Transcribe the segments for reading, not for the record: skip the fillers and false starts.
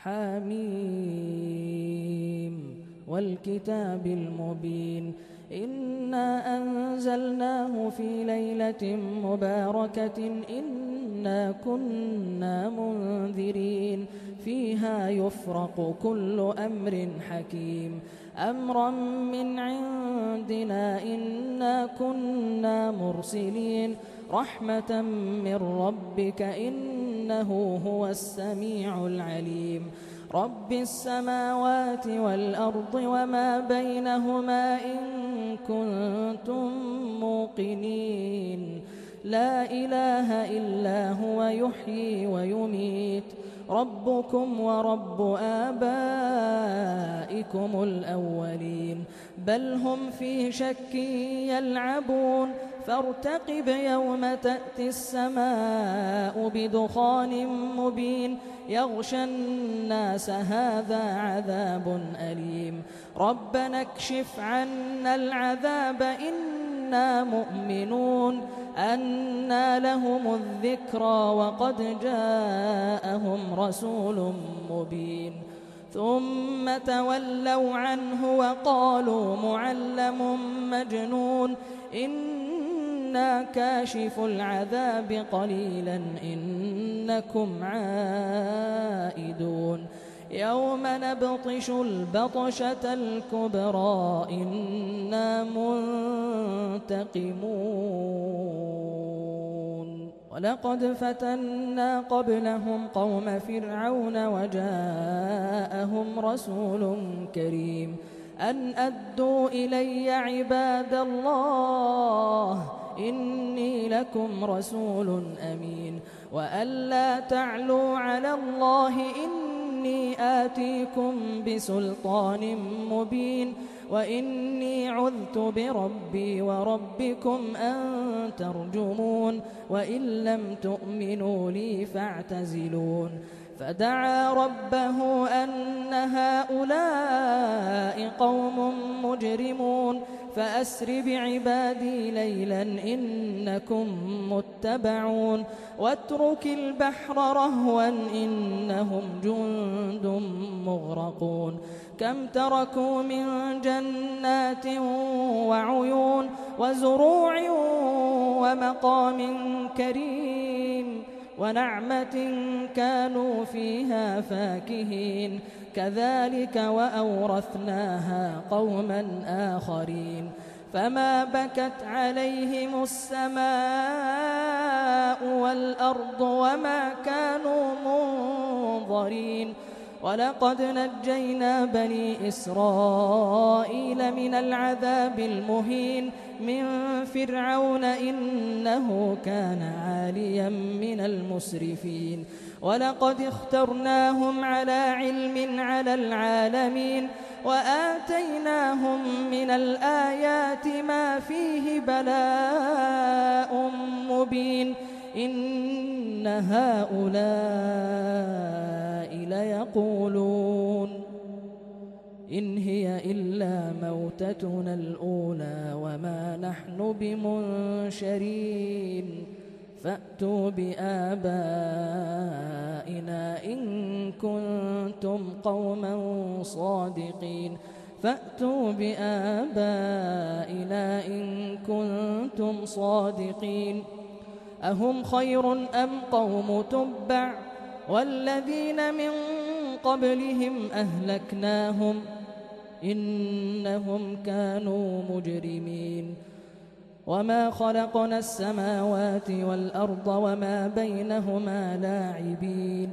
حميم والكتاب المبين إنا أنزلناه في ليلة مباركة إنا كنا منذرين فيها يفرق كل أمر حكيم أمرا من عندنا إنا كنا مرسلين رحمة من ربك إنه هو السميع العليم رب السماوات والأرض وما بينهما إن كنتم موقنين لا إله إلا هو يحيي ويميت ربكم ورب آبائكم الأولين بل هم في شك يلعبون فارتقب يوم تأتي السماء بدخان مبين يغشى الناس هذا عذاب أليم ربنا اكشف عنا العذاب إنا مؤمنون أنى لهم الذكرى وقد جاءهم رسول مبين ثم تولوا عنه وقالوا معلم مجنون إنا كاشف العذاب قليلا إنكم عائدون يوم نبطش البطشة الكبرى إنا منتقمون ولقد فتنا قبلهم قوم فرعون وجاءهم رسول كريم أن أدوا إلي عباد الله إني لكم رسول أمين وأن لا تعلوا على الله إني آتيكم بسلطان مبين وإني عذت بربي وربكم أن ترجمون وإن لم تؤمنوا لي فاعتزلون فدعا ربه أن هؤلاء قوم مجرمون فأسر بعبادي ليلا إنكم متبعون واترك البحر رهوا إنهم جند مغرقون كم تركوا من جنات وعيون وزروع ومقام كريم ونعمة كانوا فيها فاكهين كذلك وأورثناها قوما آخرين فما بكت عليهم السماء والأرض وما كانوا منظرين ولقد نجينا بني إسرائيل من العذاب المهين من فرعون إنه كان عاليا من المسرفين ولقد اخترناهم على علم على العالمين وآتيناهم من الآيات ما فيه بلاء مبين إن هؤلاء ليقولون إن هي إلا موتتنا الأولى وما نحن بمنشرين فأتوا بآبائنا إن كنتم قوما صادقين فأتوا بآبائنا إن كنتم صادقين أهم خير أم قوم تبع والذين من قبلهم أهلكناهم إنهم كانوا مجرمين وما خلقنا السماوات والأرض وما بينهما لاعبين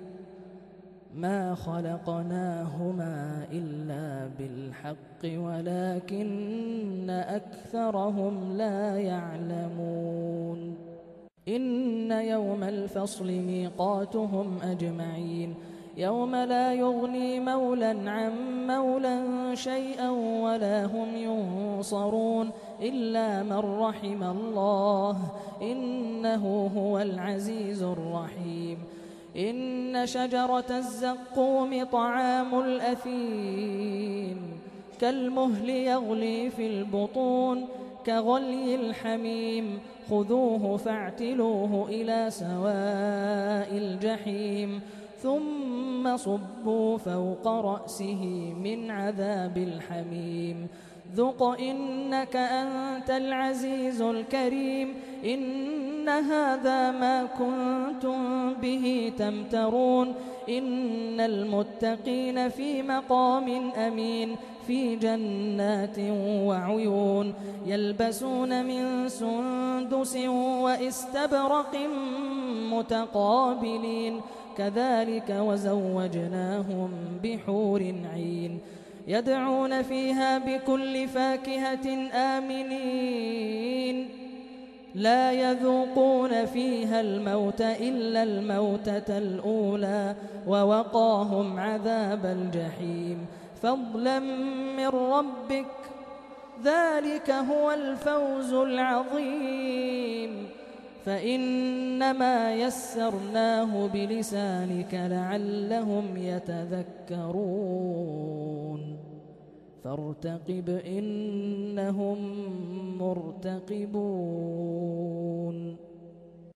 ما خلقناهما إلا بالحق ولكن أكثرهم لا يعلمون إن يوم الفصل ميقاتهم أجمعين يوم لا يغني مولا عن مولا شيئا ولا هم ينصرون إلا من رحم الله إنه هو العزيز الرحيم إن شجرة الزقوم طعام الأثيم كالمهل يغلي في البطون كغلي الحميم خذوه فاعتلوه إلى سواء الجحيم ثم صبوا فوق رأسه من عذاب الحميم ذق إنك أنت العزيز الكريم إن هذا ما كنتم به تمترون إن المتقين في مقام أمين في جنات وعيون يلبسون من سندس وإستبرق متقابلين كذلك وزوجناهم بحور عين يدعون فيها بكل فاكهة آمنين لا يذوقون فيها الموت إلا الموتة الأولى ووقاهم عذاب الجحيم فضلا من ربك ذلك هو الفوز العظيم فإنما يسرناه بلسانك لعلهم يتذكرون فارتقب إنهم مرتقبون